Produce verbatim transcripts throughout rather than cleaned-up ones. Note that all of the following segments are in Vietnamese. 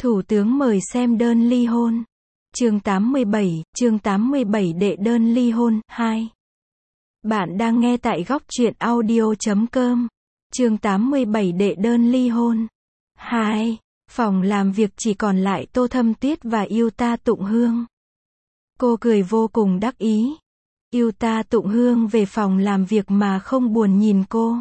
Thủ tướng mời xem đơn ly hôn. Chương tám mươi bảy, chương tám mươi bảy đệ đơn ly hôn, hai. Bạn đang nghe tại góc truyện audio chấm com. Chương tám mươi bảy đệ đơn ly hôn. hai. Phòng làm việc chỉ còn lại Tô Thâm Tuyết và Yuta Tụng Hương. Cô cười vô cùng đắc ý. Yuta Tụng Hương về phòng làm việc mà không buồn nhìn cô.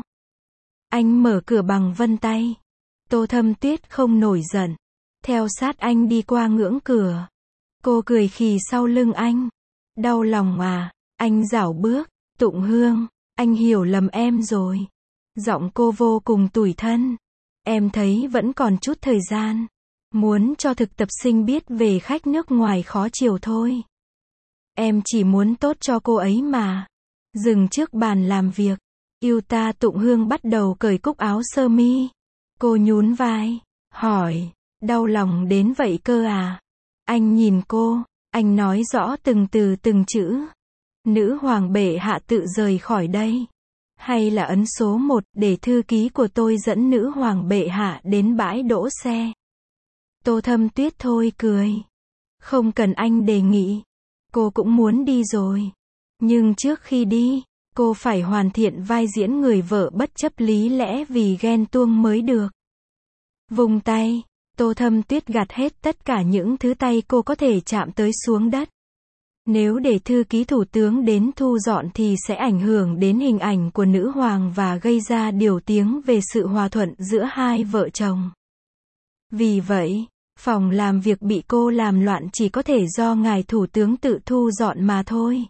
Anh mở cửa bằng vân tay. Tô Thâm Tuyết không nổi giận. Theo sát anh đi qua ngưỡng cửa. Cô cười khì sau lưng anh. Đau lòng à, anh rảo bước. Tụng Hương, anh hiểu lầm em rồi. Giọng cô vô cùng tủi thân. Em thấy vẫn còn chút thời gian. Muốn cho thực tập sinh biết về khách nước ngoài khó chịu thôi. Em chỉ muốn tốt cho cô ấy mà. Dừng trước bàn làm việc. Yuta Tụng Hương bắt đầu cởi cúc áo sơ mi. Cô nhún vai, hỏi, đau lòng đến vậy cơ à? Anh nhìn cô, anh nói rõ từng từ từng chữ. Nữ hoàng bệ hạ tự rời khỏi đây. Hay là ấn số một để thư ký của tôi dẫn nữ hoàng bệ hạ đến bãi đỗ xe. Tô Thâm Tuyết thôi cười. Không cần anh đề nghị. Cô cũng muốn đi rồi. Nhưng trước khi đi, cô phải hoàn thiện vai diễn người vợ bất chấp lý lẽ vì ghen tuông mới được. Vùng tay, Tô Thâm Tuyết gạt hết tất cả những thứ tay cô có thể chạm tới xuống đất. Nếu để thư ký thủ tướng đến thu dọn thì sẽ ảnh hưởng đến hình ảnh của nữ hoàng và gây ra điều tiếng về sự hòa thuận giữa hai vợ chồng. Vì vậy, phòng làm việc bị cô làm loạn chỉ có thể do ngài thủ tướng tự thu dọn mà thôi.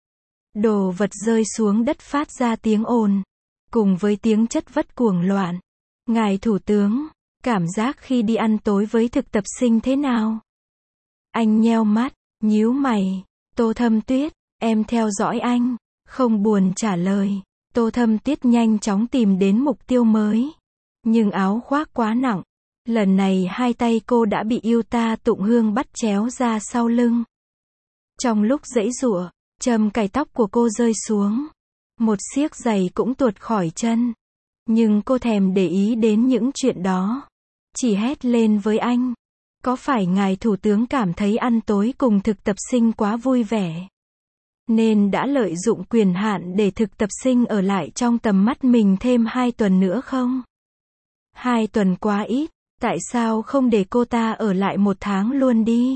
Đồ vật rơi xuống đất phát ra tiếng ồn, cùng với tiếng chất vất cuồng loạn. Ngài thủ tướng, cảm giác khi đi ăn tối với thực tập sinh thế nào? Anh nheo mắt, nhíu mày. Tô Thâm Tuyết, em theo dõi anh. Không buồn trả lời. Tô Thâm Tuyết nhanh chóng tìm đến mục tiêu mới. Nhưng áo khoác quá nặng. Lần này hai tay cô đã bị Yuta Tụng Hương bắt chéo ra sau lưng. Trong lúc giãy giụa, châm cài tóc của cô rơi xuống. Một xiếc giày cũng tuột khỏi chân. Nhưng cô thèm để ý đến những chuyện đó. Chỉ hét lên với anh. Có phải ngài thủ tướng cảm thấy ăn tối cùng thực tập sinh quá vui vẻ, nên đã lợi dụng quyền hạn để thực tập sinh ở lại trong tầm mắt mình thêm hai tuần nữa không? Hai tuần quá ít, tại sao không để cô ta ở lại một tháng luôn đi?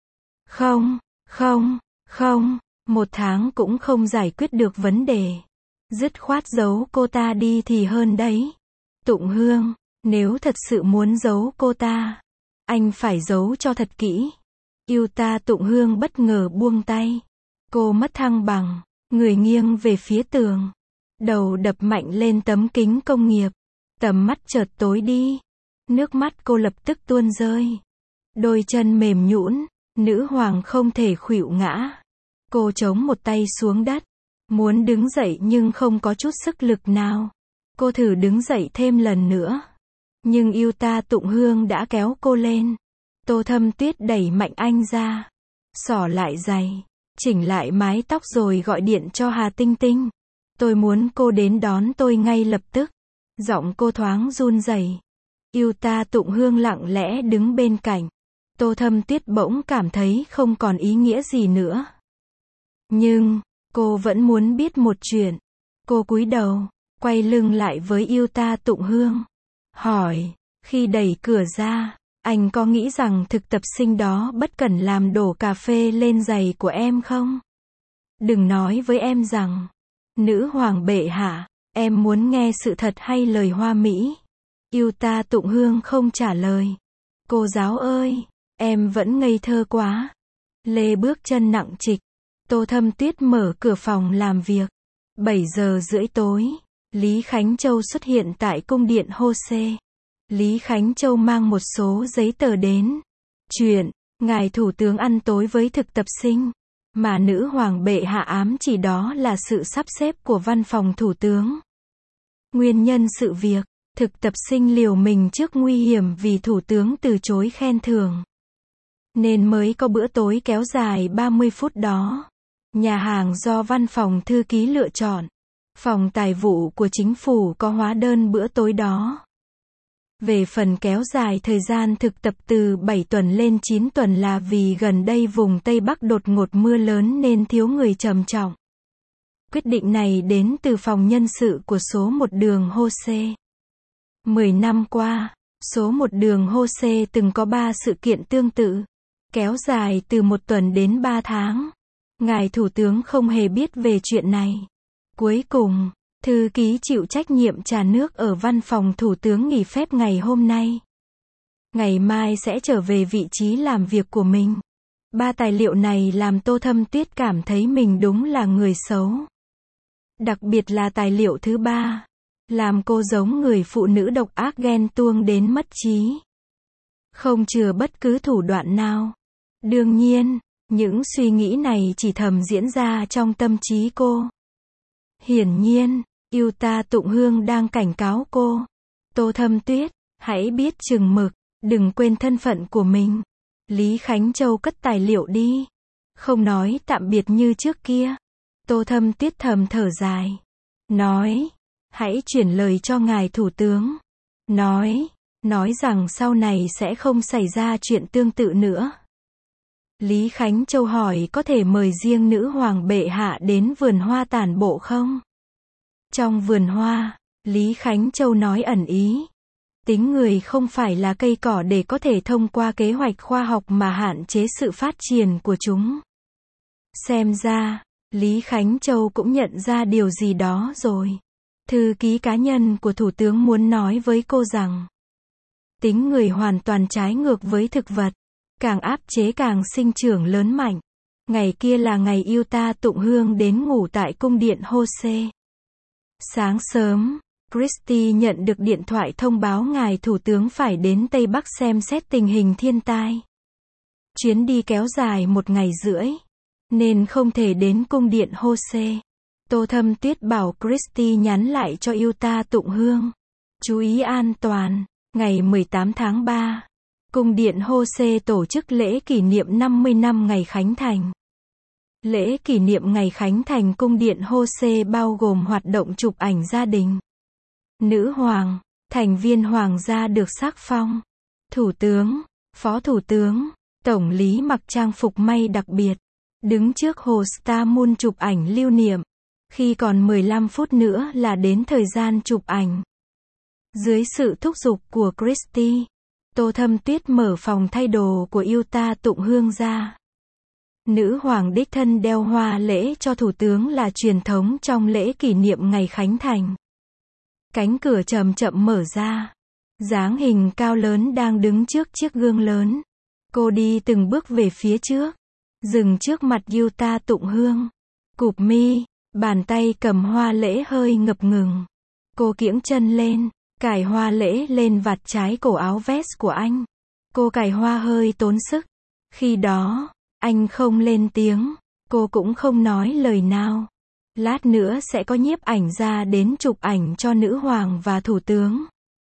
Không, không, không, một tháng cũng không giải quyết được vấn đề. Dứt khoát giấu cô ta đi thì hơn đấy. Tụng Hương, nếu thật sự muốn giấu cô ta, anh phải giấu cho thật kỹ. Yuta Tụng Hương bất ngờ buông tay. Cô mất thăng bằng, người nghiêng về phía tường. Đầu đập mạnh lên tấm kính công nghiệp. Tầm mắt chợt tối đi. Nước mắt cô lập tức tuôn rơi. Đôi chân mềm nhũn, nữ hoàng không thể khuỵu ngã. Cô chống một tay xuống đất. Muốn đứng dậy nhưng không có chút sức lực nào. Cô thử đứng dậy thêm lần nữa. Nhưng Yuta Tụng Hương đã kéo cô lên. Tô Thâm Tuyết đẩy mạnh anh ra. Xỏ lại giày. Chỉnh lại mái tóc rồi gọi điện cho Hà Tinh Tinh. Tôi muốn cô đến đón tôi ngay lập tức. Giọng cô thoáng run rẩy. Yuta Tụng Hương lặng lẽ đứng bên cạnh. Tô Thâm Tuyết bỗng cảm thấy không còn ý nghĩa gì nữa. Nhưng, cô vẫn muốn biết một chuyện. Cô cúi đầu, quay lưng lại với Yuta Tụng Hương. Hỏi, khi đẩy cửa ra, anh có nghĩ rằng thực tập sinh đó bất cẩn làm đổ cà phê lên giày của em không? Đừng nói với em rằng, nữ hoàng bệ hạ, em muốn nghe sự thật hay lời hoa mỹ? Yuta Tụng Hương không trả lời. Cô giáo ơi, em vẫn ngây thơ quá. Lê bước chân nặng trịch. Tô Thâm Tuyết mở cửa phòng làm việc. bảy giờ rưỡi tối. Lý Khánh Châu xuất hiện tại cung điện Hô-xê. Lý Khánh Châu mang một số giấy tờ đến. Chuyện, ngài thủ tướng ăn tối với thực tập sinh, mà nữ hoàng bệ hạ ám chỉ đó là sự sắp xếp của văn phòng thủ tướng. Nguyên nhân sự việc, thực tập sinh liều mình trước nguy hiểm vì thủ tướng từ chối khen thưởng. Nên mới có bữa tối kéo dài ba mươi phút đó. Nhà hàng do văn phòng thư ký lựa chọn. Phòng tài vụ của chính phủ có hóa đơn bữa tối đó. Về phần kéo dài thời gian thực tập từ bảy tuần lên chín tuần là vì gần đây vùng Tây Bắc đột ngột mưa lớn nên thiếu người trầm trọng. Quyết định này đến từ phòng nhân sự của số một đường Jose. Mười năm qua, số một đường Jose từng có ba sự kiện tương tự, kéo dài từ một tuần đến ba tháng. Ngài Thủ tướng không hề biết về chuyện này. Cuối cùng, thư ký chịu trách nhiệm trà nước ở văn phòng Thủ tướng nghỉ phép ngày hôm nay. Ngày mai sẽ trở về vị trí làm việc của mình. Ba tài liệu này làm Tô Thâm Tuyết cảm thấy mình đúng là người xấu. Đặc biệt là tài liệu thứ ba, làm cô giống người phụ nữ độc ác ghen tuông đến mất trí. Không chừa bất cứ thủ đoạn nào. Đương nhiên, những suy nghĩ này chỉ thầm diễn ra trong tâm trí cô. Hiển nhiên, Yuta Tụng Hương đang cảnh cáo cô. Tô Thâm Tuyết, hãy biết chừng mực, đừng quên thân phận của mình. Lý Khánh Châu cất tài liệu đi. Không nói tạm biệt như trước kia. Tô Thâm Tuyết thầm thở dài. Nói, hãy chuyển lời cho ngài thủ tướng. Nói, nói rằng sau này sẽ không xảy ra chuyện tương tự nữa. Lý Khánh Châu hỏi có thể mời riêng nữ hoàng bệ hạ đến vườn hoa tản bộ không? Trong vườn hoa, Lý Khánh Châu nói ẩn ý. Tính người không phải là cây cỏ để có thể thông qua kế hoạch khoa học mà hạn chế sự phát triển của chúng. Xem ra, Lý Khánh Châu cũng nhận ra điều gì đó rồi. Thư ký cá nhân của Thủ tướng muốn nói với cô rằng, tính người hoàn toàn trái ngược với thực vật. Càng áp chế càng sinh trưởng lớn mạnh. Ngày kia là ngày Yuta Tụng Hương đến ngủ tại cung điện Jose. Sáng sớm, Christie nhận được điện thoại thông báo ngài thủ tướng phải đến Tây Bắc xem xét tình hình thiên tai. Chuyến đi kéo dài một ngày rưỡi, nên không thể đến cung điện Jose. Tô Thâm Tuyết bảo Christie nhắn lại cho Yuta Tụng Hương. Chú ý an toàn, ngày mười tám tháng ba. Cung điện Jose tổ chức lễ kỷ niệm năm mươi năm ngày khánh thành. Lễ kỷ niệm ngày khánh thành cung điện Jose bao gồm hoạt động chụp ảnh gia đình. Nữ hoàng, thành viên hoàng gia được sắc phong. Thủ tướng, phó thủ tướng, tổng lý mặc trang phục may đặc biệt. Đứng trước hồ Star Moon chụp ảnh lưu niệm. Khi còn mười lăm phút nữa là đến thời gian chụp ảnh. Dưới sự thúc giục của Christie, Tô Thâm Tuyết mở phòng thay đồ của Yuta Tụng Hương ra. Nữ hoàng đích thân đeo hoa lễ cho thủ tướng là truyền thống trong lễ kỷ niệm ngày khánh thành. Cánh cửa chậm chậm mở ra. Dáng hình cao lớn đang đứng trước chiếc gương lớn. Cô đi từng bước về phía trước. Dừng trước mặt Yuta Tụng Hương. Cụp mi, bàn tay cầm hoa lễ hơi ngập ngừng. Cô kiễng chân lên. Cài hoa lễ lên vạt trái cổ áo vest của anh. Cô cài hoa hơi tốn sức. Khi đó, anh không lên tiếng. Cô cũng không nói lời nào. Lát nữa sẽ có nhiếp ảnh ra đến chụp ảnh cho nữ hoàng và thủ tướng.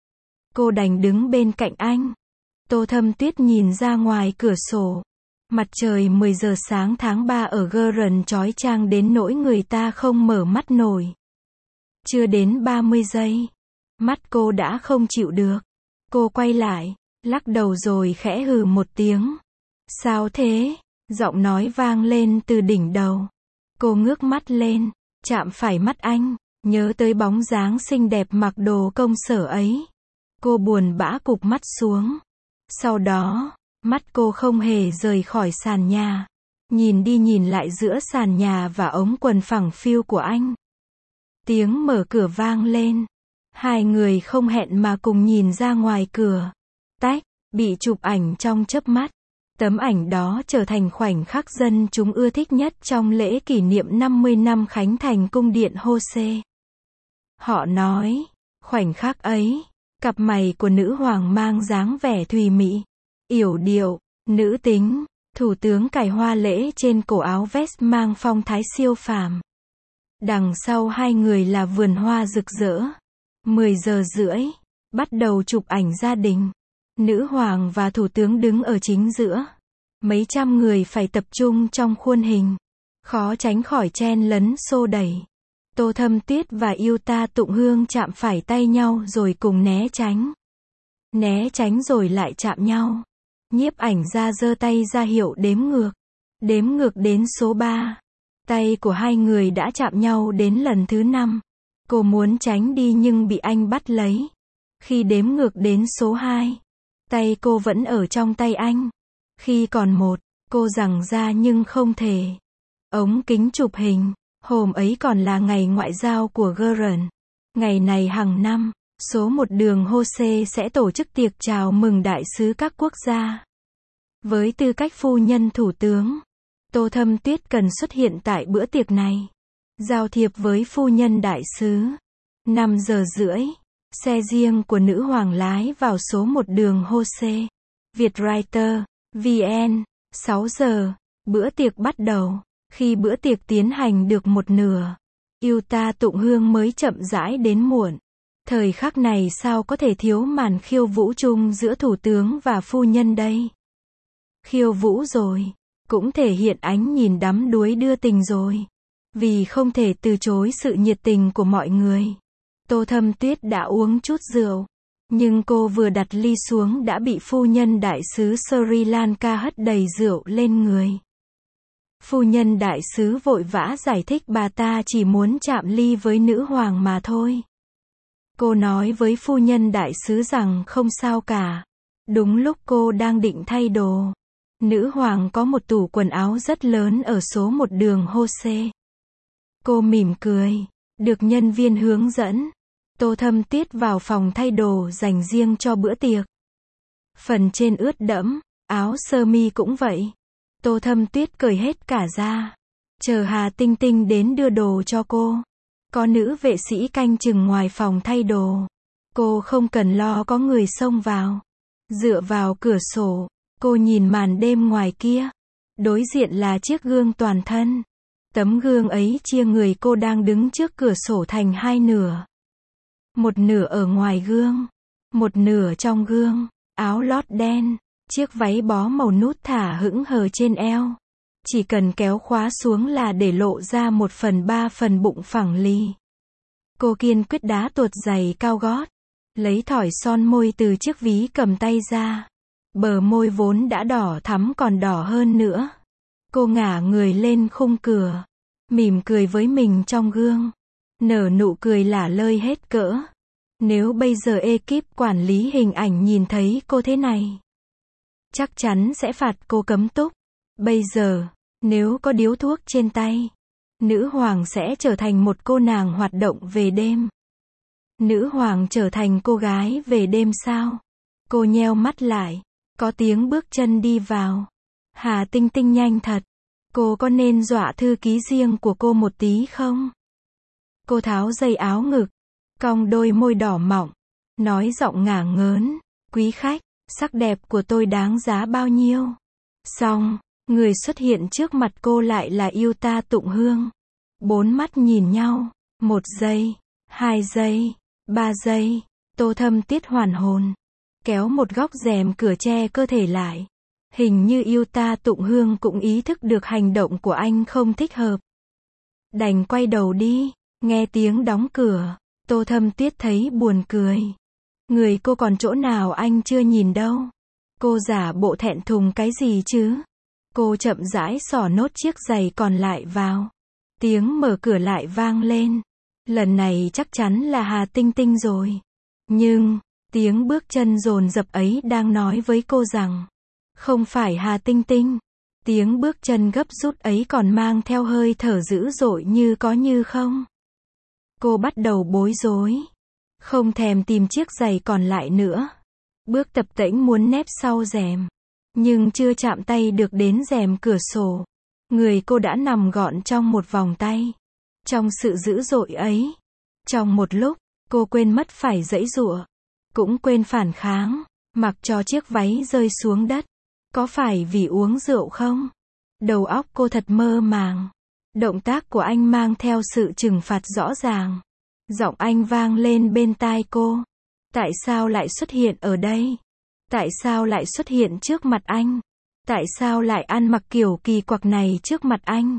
Cô đành đứng bên cạnh anh. Tô Thâm Tuyết nhìn ra ngoài cửa sổ. Mặt trời mười giờ sáng tháng ba ở Gurren chói chang đến nỗi người ta không mở mắt nổi. Chưa đến ba mươi giây. Mắt cô đã không chịu được. Cô quay lại, lắc đầu rồi khẽ hừ một tiếng. Sao thế? Giọng nói vang lên từ đỉnh đầu. Cô ngước mắt lên, chạm phải mắt anh, nhớ tới bóng dáng xinh đẹp mặc đồ công sở ấy. Cô buồn bã cụp mắt xuống. Sau đó, mắt cô không hề rời khỏi sàn nhà. Nhìn đi nhìn lại giữa sàn nhà và ống quần phẳng phiu của anh. Tiếng mở cửa vang lên. Hai người không hẹn mà cùng nhìn ra ngoài cửa. Tách, bị chụp ảnh trong chớp mắt. Tấm ảnh đó trở thành khoảnh khắc dân chúng ưa thích nhất trong lễ kỷ niệm năm mươi năm khánh thành cung điện Jose. Họ nói, khoảnh khắc ấy, cặp mày của nữ hoàng mang dáng vẻ thùy mị, yểu điệu, nữ tính. Thủ tướng cài hoa lễ trên cổ áo vest mang phong thái siêu phàm. Đằng sau hai người là vườn hoa rực rỡ. mười giờ rưỡi, bắt đầu chụp ảnh gia đình. Nữ hoàng và thủ tướng đứng ở chính giữa. Mấy trăm người phải tập trung trong khuôn hình. Khó tránh khỏi chen lấn xô đẩy. Tô Thâm Tuyết và Yuta Tụng Hương chạm phải tay nhau rồi cùng né tránh. né tránh rồi lại chạm nhau. Nhiếp ảnh gia giơ tay ra hiệu đếm ngược. Đếm ngược đến số ba. Tay của hai người đã chạm nhau đến lần thứ năm. Cô muốn tránh đi nhưng bị anh bắt lấy. Khi đếm ngược đến số hai, tay cô vẫn ở trong tay anh. Khi còn một, cô giằng ra nhưng không thể. Ống kính chụp hình. Hôm ấy còn là ngày ngoại giao của Gurren. Ngày này hàng năm, số một đường Jose sẽ tổ chức tiệc chào mừng đại sứ các quốc gia. Với tư cách phu nhân thủ tướng, Tô Thâm Tuyết cần xuất hiện tại bữa tiệc này. Giao thiệp với phu nhân đại sứ. năm giờ rưỡi, xe riêng của nữ hoàng lái vào số một đường Jose. Vietwriter, vê en. sáu giờ, bữa tiệc bắt đầu. Khi bữa tiệc tiến hành được một nửa, Yuta Tụng Hương mới chậm rãi đến muộn. Thời khắc này sao có thể thiếu màn khiêu vũ chung giữa thủ tướng và phu nhân đây? Khiêu vũ rồi, cũng thể hiện ánh nhìn đắm đuối đưa tình rồi. Vì không thể từ chối sự nhiệt tình của mọi người, Tô Thâm Tuyết đã uống chút rượu. Nhưng cô vừa đặt ly xuống đã bị phu nhân đại sứ Sri Lanka hất đầy rượu lên người. Phu nhân đại sứ vội vã giải thích bà ta chỉ muốn chạm ly với nữ hoàng mà thôi. Cô nói với phu nhân đại sứ rằng không sao cả. Đúng lúc cô đang định thay đồ, nữ hoàng có một tủ quần áo rất lớn ở số một đường Jose. Cô mỉm cười, được nhân viên hướng dẫn. Tô Thâm Tuyết vào phòng thay đồ dành riêng cho bữa tiệc. Phần trên ướt đẫm, áo sơ mi cũng vậy. Tô Thâm Tuyết cởi hết cả ra. Chờ Hà Tinh Tinh đến đưa đồ cho cô. Có nữ vệ sĩ canh chừng ngoài phòng thay đồ. Cô không cần lo có người xông vào. Dựa vào cửa sổ, cô nhìn màn đêm ngoài kia. Đối diện là chiếc gương toàn thân. Tấm gương ấy chia người cô đang đứng trước cửa sổ thành hai nửa. Một nửa ở ngoài gương, một nửa trong gương. Áo lót đen, chiếc váy bó màu nút thả hững hờ trên eo. Chỉ cần kéo khóa xuống là để lộ ra một phần ba phần bụng phẳng lì. Cô kiên quyết đá tuột giày cao gót, lấy thỏi son môi từ chiếc ví cầm tay ra. Bờ môi vốn đã đỏ thắm còn đỏ hơn nữa. Cô ngả người lên khung cửa, mỉm cười với mình trong gương. Nở nụ cười lả lơi hết cỡ. Nếu bây giờ ekip quản lý hình ảnh nhìn thấy cô thế này, chắc chắn sẽ phạt cô cấm túc. Bây giờ, nếu có điếu thuốc trên tay, nữ hoàng sẽ trở thành một cô nàng hoạt động về đêm. Nữ hoàng trở thành cô gái về đêm sao? Cô nheo mắt lại, có tiếng bước chân đi vào. Hà Tinh Tinh nhanh thật. Cô có nên dọa thư ký riêng của cô một tí không? Cô tháo dây áo ngực, cong đôi môi đỏ mọng, nói giọng ngả ngớn, quý khách, sắc đẹp của tôi đáng giá bao nhiêu? Xong, người xuất hiện trước mặt cô lại là Yuta Tụng Hương. Bốn mắt nhìn nhau, một giây, hai giây, ba giây, Tô Thâm Tuyết hoàn hồn, kéo một góc rèm cửa che cơ thể lại. Hình như Yuta Tụng Hương cũng ý thức được hành động của anh không thích hợp. Đành quay đầu đi, nghe tiếng đóng cửa, Tô Thâm Tuyết thấy buồn cười. Người cô còn chỗ nào anh chưa nhìn đâu. Cô giả bộ thẹn thùng cái gì chứ? Cô chậm rãi xỏ nốt chiếc giày còn lại vào. Tiếng mở cửa lại vang lên. Lần này chắc chắn là Hà Tinh Tinh rồi. Nhưng, tiếng bước chân dồn dập ấy đang nói với cô rằng, không phải Hà Tinh Tinh. Tiếng bước chân gấp rút ấy còn mang theo hơi thở dữ dội như có như không. Cô bắt đầu bối rối. Không thèm tìm chiếc giày còn lại nữa. Bước tập tễnh muốn nép sau rèm. Nhưng chưa chạm tay được đến rèm cửa sổ. Người cô đã nằm gọn trong một vòng tay. Trong sự dữ dội ấy. Trong một lúc, cô quên mất phải giãy giụa. Cũng quên phản kháng. Mặc cho chiếc váy rơi xuống đất. Có phải vì uống rượu không? Đầu óc cô thật mơ màng. Động tác của anh mang theo sự trừng phạt rõ ràng. Giọng anh vang lên bên tai cô. Tại sao lại xuất hiện ở đây? Tại sao lại xuất hiện trước mặt anh? Tại sao lại ăn mặc kiểu kỳ quặc này trước mặt anh?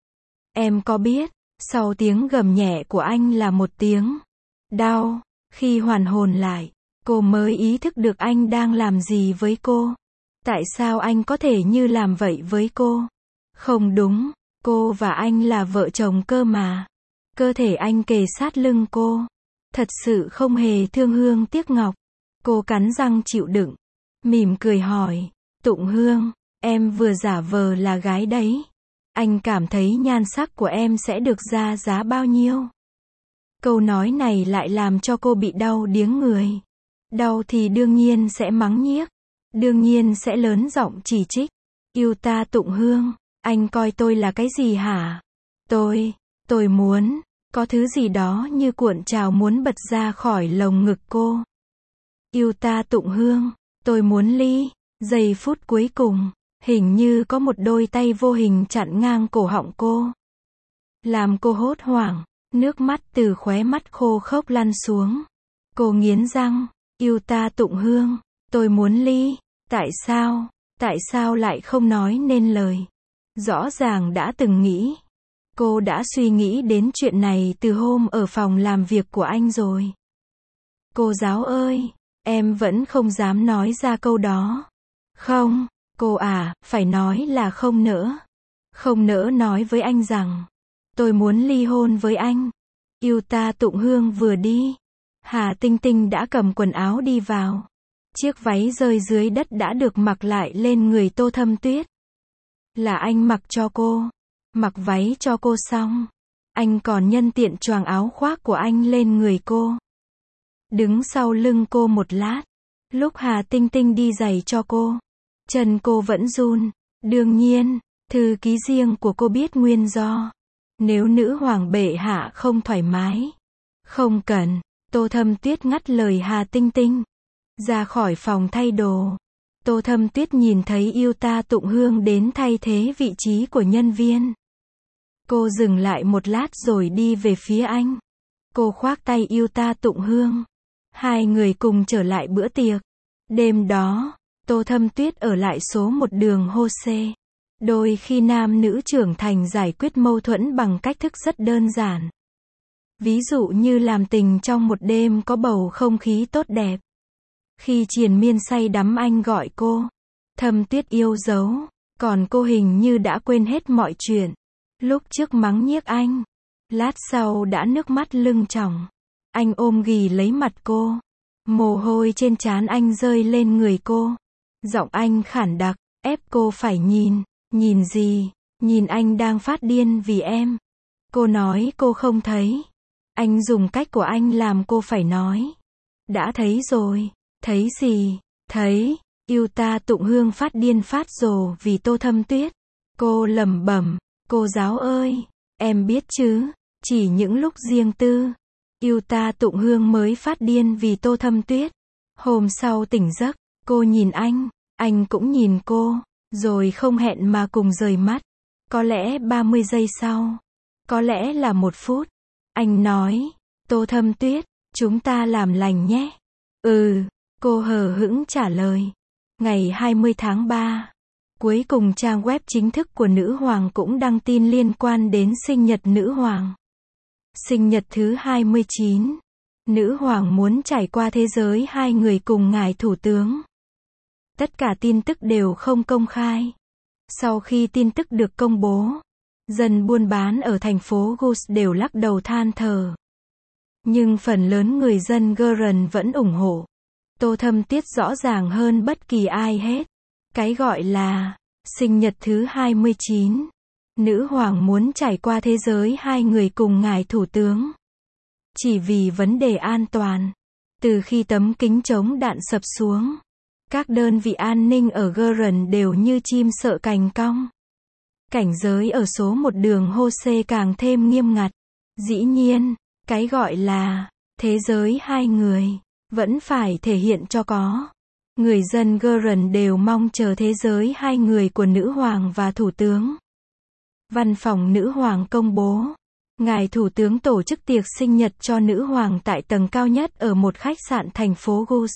Em có biết, sau tiếng gầm nhẹ của anh là một tiếng đau. Khi hoàn hồn lại, Cô mới ý thức được anh đang làm gì với cô. Tại sao anh có thể như làm vậy với cô? Không đúng, cô và anh là vợ chồng cơ mà. Cơ thể anh kề sát lưng cô. Thật sự không hề thương hương tiếc ngọc. Cô cắn răng chịu đựng. Mỉm cười hỏi, Tụng Hương, em vừa giả vờ là gái đấy. Anh cảm thấy nhan sắc của em sẽ được ra giá bao nhiêu? Câu nói này lại làm cho cô bị đau điếng người. Đau thì đương nhiên sẽ mắng nhiếc. Đương nhiên sẽ lớn giọng chỉ trích. Yêu ta Tụng Hương, anh coi tôi là cái gì hả? Tôi, tôi muốn, có thứ gì đó như cuộn trào muốn bật ra khỏi lồng ngực cô. Yêu ta Tụng Hương, tôi muốn ly. Giây phút cuối cùng, hình như có một đôi tay vô hình chặn ngang cổ họng cô. Làm cô hốt hoảng, nước mắt từ khóe mắt khô khốc lăn xuống. Cô nghiến răng, yêu ta Tụng Hương, tôi muốn ly. Tại sao, tại sao lại không nói nên lời? Rõ ràng đã từng nghĩ. Cô đã suy nghĩ đến chuyện này từ hôm ở phòng làm việc của anh rồi. Cô giáo ơi, em vẫn không dám nói ra câu đó. Không, cô à, phải nói là không nỡ. Không nỡ nói với anh rằng, tôi muốn ly hôn với anh. Yêu ta Tụng Hương vừa đi. Hà Tinh Tinh đã cầm quần áo đi vào. Chiếc váy rơi dưới đất đã được mặc lại lên người Tô Thâm Tuyết. Là anh mặc cho cô. Mặc váy cho cô xong. Anh còn nhân tiện choàng áo khoác của anh lên người cô. Đứng sau lưng cô một lát. Lúc Hà Tinh Tinh đi giày cho cô. Chân cô vẫn run. Đương nhiên, thư ký riêng của cô biết nguyên do. Nếu nữ hoàng bệ hạ không thoải mái. Không cần. Tô Thâm Tuyết ngắt lời Hà Tinh Tinh. Ra khỏi phòng thay đồ. Tô Thâm Tuyết nhìn thấy yêu ta Tụng Hương đến thay thế vị trí của nhân viên. Cô dừng lại một lát rồi đi về phía anh. Cô khoác tay yêu ta Tụng Hương. Hai người cùng trở lại bữa tiệc. Đêm đó, Tô Thâm Tuyết ở lại số một đường Hô-xê. Đôi khi nam nữ trưởng thành giải quyết mâu thuẫn bằng cách thức rất đơn giản. Ví dụ như làm tình trong một đêm có bầu không khí tốt đẹp. Khi triền miên say đắm anh gọi cô. Thâm Tuyết yêu dấu. Còn cô hình như đã quên hết mọi chuyện. Lúc trước mắng nhiếc anh. Lát sau đã nước mắt lưng tròng. Anh ôm ghì lấy mặt cô. Mồ hôi trên trán anh rơi lên người cô. Giọng anh khản đặc, ép cô phải nhìn. Nhìn gì? Nhìn anh đang phát điên vì em. Cô nói cô không thấy. Anh dùng cách của anh làm cô phải nói. Đã thấy rồi. Thấy gì? Thấy, yêu ta Tụng Hương phát điên phát rồ vì Tô Thâm Tuyết. Cô lẩm bẩm, cô giáo ơi, em biết chứ, chỉ những lúc riêng tư. Yêu ta Tụng Hương mới phát điên vì Tô Thâm Tuyết. Hôm sau tỉnh giấc, cô nhìn anh, anh cũng nhìn cô, rồi không hẹn mà cùng rời mắt. Có lẽ ba mươi giây sau, có lẽ là một phút. Anh nói, Tô Thâm Tuyết, chúng ta làm lành nhé. Ừ. Cô hờ hững trả lời. Ngày hai mươi tháng ba, cuối cùng trang web chính thức của nữ hoàng cũng đăng tin liên quan đến sinh nhật nữ hoàng. Sinh nhật thứ hai mươi chín. Nữ hoàng muốn trải qua thế giới hai người cùng ngài thủ tướng. Tất cả tin tức đều không công khai. Sau khi tin tức được công bố, dân buôn bán ở thành phố Gus đều lắc đầu than thở. Nhưng phần lớn người dân Guren vẫn ủng hộ. Tô Thâm Tuyết rõ ràng hơn bất kỳ ai hết. Cái gọi là sinh nhật thứ hai mươi chín. Nữ hoàng muốn trải qua thế giới hai người cùng ngài thủ tướng. Chỉ vì vấn đề an toàn. Từ khi tấm kính chống đạn sập xuống, các đơn vị an ninh ở Guren đều như chim sợ cành cong. Cảnh giới ở số một đường Hô-xê càng thêm nghiêm ngặt. Dĩ nhiên, cái gọi là thế giới hai người vẫn phải thể hiện cho có. Người dân Guren đều mong chờ thế giới hai người của nữ hoàng và thủ tướng. Văn phòng nữ hoàng công bố, ngài thủ tướng tổ chức tiệc sinh nhật cho nữ hoàng tại tầng cao nhất ở một khách sạn thành phố Gus.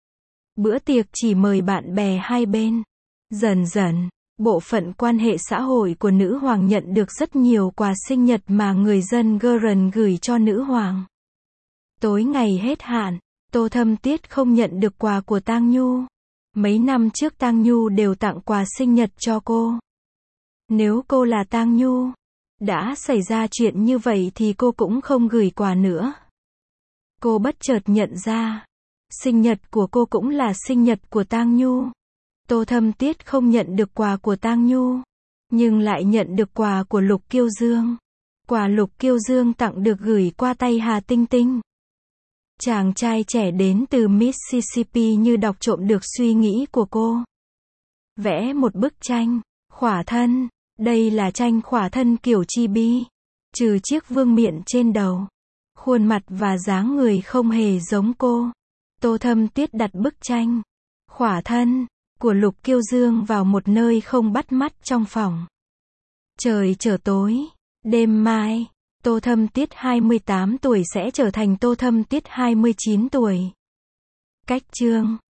Bữa tiệc chỉ mời bạn bè hai bên. Dần dần, bộ phận quan hệ xã hội của nữ hoàng nhận được rất nhiều quà sinh nhật mà người dân Guren gửi cho nữ hoàng. Tối ngày hết hạn, Tô Thâm Tiết không nhận được quà của Tang Nhu. Mấy năm trước Tang Nhu đều tặng quà sinh nhật cho cô. Nếu cô là Tang Nhu, đã xảy ra chuyện như vậy thì cô cũng không gửi quà nữa. Cô bất chợt nhận ra, sinh nhật của cô cũng là sinh nhật của Tang Nhu. Tô Thâm Tiết không nhận được quà của Tang Nhu, nhưng lại nhận được quà của Lục Kiêu Dương. Quà Lục Kiêu Dương tặng được gửi qua tay Hà Tinh Tinh. Chàng trai trẻ đến từ Mississippi như đọc trộm được suy nghĩ của cô. Vẽ một bức tranh, khỏa thân. Đây là tranh khỏa thân kiểu chibi. Trừ chiếc vương miện trên đầu. Khuôn mặt và dáng người không hề giống cô. Tô Thâm Tiết đặt bức tranh, khỏa thân, của Lục Kiêu Dương vào một nơi không bắt mắt trong phòng. Trời trở tối. Đêm mai, Tô Thâm Tiết hai mươi tám tuổi sẽ trở thành Tô Thâm Tiết hai mươi chín tuổi. Cách chương